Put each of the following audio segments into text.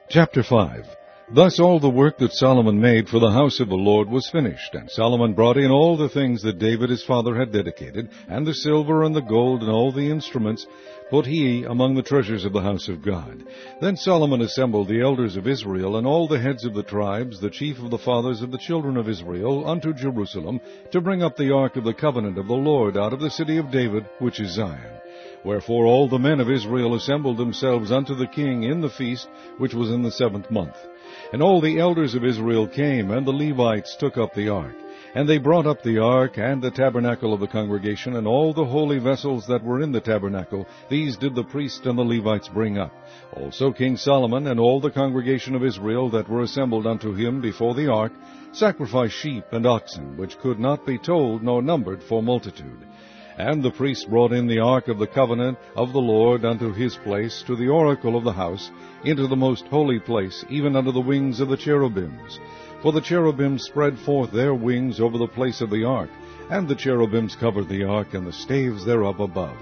Chapter 5. Thus all the work that Solomon made for the house of the Lord was finished, and Solomon brought in all the things that David his father had dedicated, and the silver and the gold and all the instruments, put he among the treasures of the house of God. Then Solomon assembled the elders of Israel, and all the heads of the tribes, the chief of the fathers of the children of Israel, unto Jerusalem, to bring up the ark of the covenant of the Lord out of the city of David, which is Zion. Wherefore all the men of Israel assembled themselves unto the king in the feast, which was in the 7th month. And all the elders of Israel came, and the Levites took up the ark. And they brought up the ark, and the tabernacle of the congregation, and all the holy vessels that were in the tabernacle, these did the priests and the Levites bring up. Also King Solomon and all the congregation of Israel that were assembled unto him before the ark sacrificed sheep and oxen, which could not be told nor numbered for multitude. And the priests brought in the ark of the covenant of the Lord unto his place, to the oracle of the house, into the most holy place, even under the wings of the cherubims. For the cherubims spread forth their wings over the place of the ark, and the cherubims covered the ark, and the staves thereof above.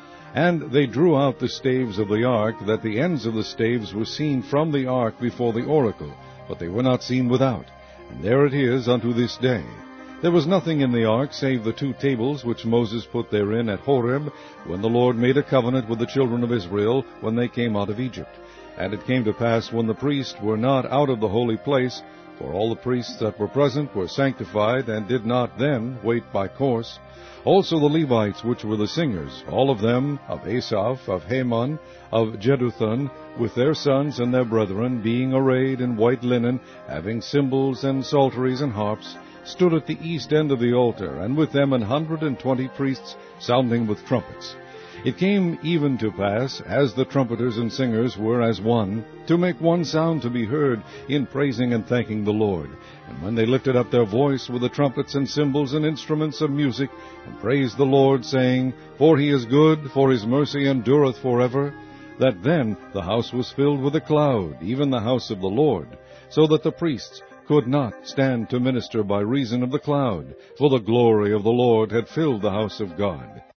And they drew out the staves of the ark, that the ends of the staves were seen from the ark before the oracle, but they were not seen without. And there it is unto this day. There was nothing in the ark save the 2 tables which Moses put therein at Horeb, when the Lord made a covenant with the children of Israel, when they came out of Egypt. And it came to pass, when the priests were not out of the holy place, for all the priests that were present were sanctified, and did not then wait by course, also the Levites which were the singers, all of them, of Asaph, of Heman, of Jeduthun, with their sons and their brethren, being arrayed in white linen, having cymbals and psalteries and harps, stood at the east end of the altar, and with them 120 priests sounding with trumpets. It came even to pass, as the trumpeters and singers were as one, to make one sound to be heard in praising and thanking the Lord. And when they lifted up their voice with the trumpets and cymbals and instruments of music, and praised the Lord, saying, For he is good, for his mercy endureth forever, that then the house was filled with a cloud, even the house of the Lord, so that the priests could not stand to minister by reason of the cloud, for the glory of the Lord had filled the house of God.